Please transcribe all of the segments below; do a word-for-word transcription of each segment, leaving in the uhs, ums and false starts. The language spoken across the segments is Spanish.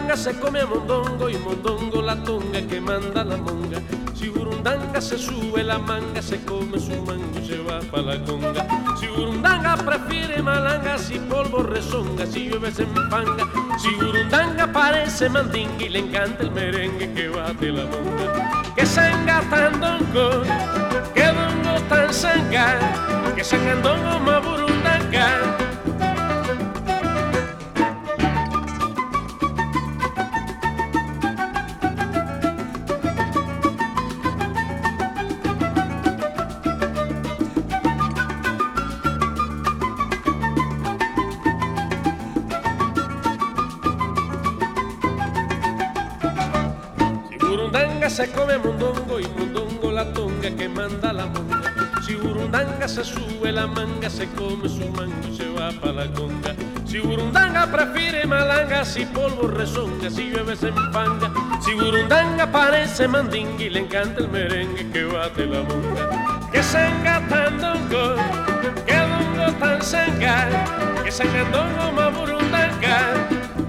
burundanga se come a mondongo y mondongo la tonga que manda la monga. Si burundanga se sube la manga, se come su mango y se va pa' la conga. Si burundanga prefiere malangas y polvo rezonga, si llueve se empanga. Si burundanga parece mandinga y le encanta el merengue que bate la monga. Que sanga tan dongo, que dongo tan sanga, que sangandongo ma burundanga. Burundanga se come mondongo y mondongo la tonga que manda la monga. Si burundanga se sube la manga, se come su mango y se va pa' la conga. Si burundanga prefiere malangas y polvo rezonga, si llueve se empanga. Si burundanga parece mandinga y le encanta el merengue que bate la monga. Que sanga tan dongo, que dongo tan sanga, que sangandongo ma burundanga.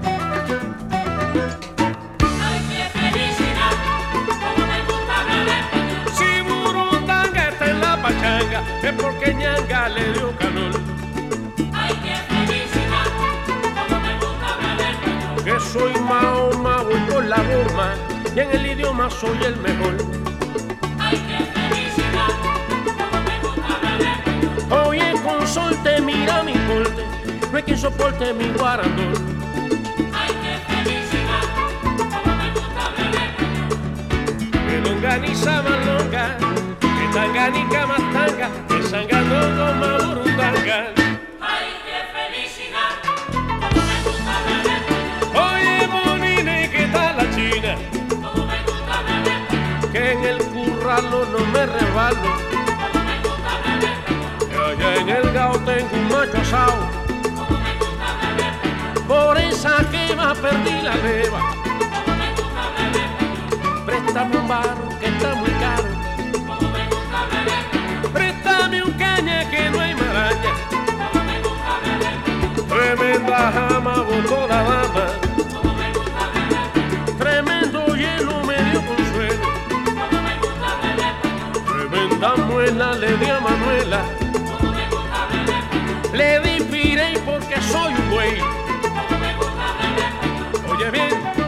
Es porque ñanga le dio calor. Ay, qué felicidad, como me gusta hablar español. Que soy Mahoma, voy con la goma y en el idioma soy el mejor. Ay, qué felicidad, como me gusta hablar español. Oye, consorte, mira mi porte, no hay quien soporte mi guarandón. Ay, qué felicidad, como me gusta hablar español. Que longaniza más longa, que tanganica más tanga, que sangandongo más burundanga. Ay, qué felicidad, como me gusta hablar español. Oye, monine, ¿qué tal la china? Como me gusta hablar español. Que en el curralo no me resbalo. Como me gusta hablar español. Que allá en el gao tengo un macho asado. Como me gusta hablar español. Por esa quema perdí la leva. Como me gusta hablar español. Préstame un barro que está muy caro. Como me gusta hablar español. Préstame un caña que no hay maraña. Como me gusta hablar español. Tremenda jama botó la dama. Como me gusta hablar español. Tremendo hielo me dio consuelo. Como me gusta hablar español. Tremenda muela le di a Manuela. Como me gusta hablar español. Le di pirey porque soy un güey. Como me gusta hablar español. Oye bien.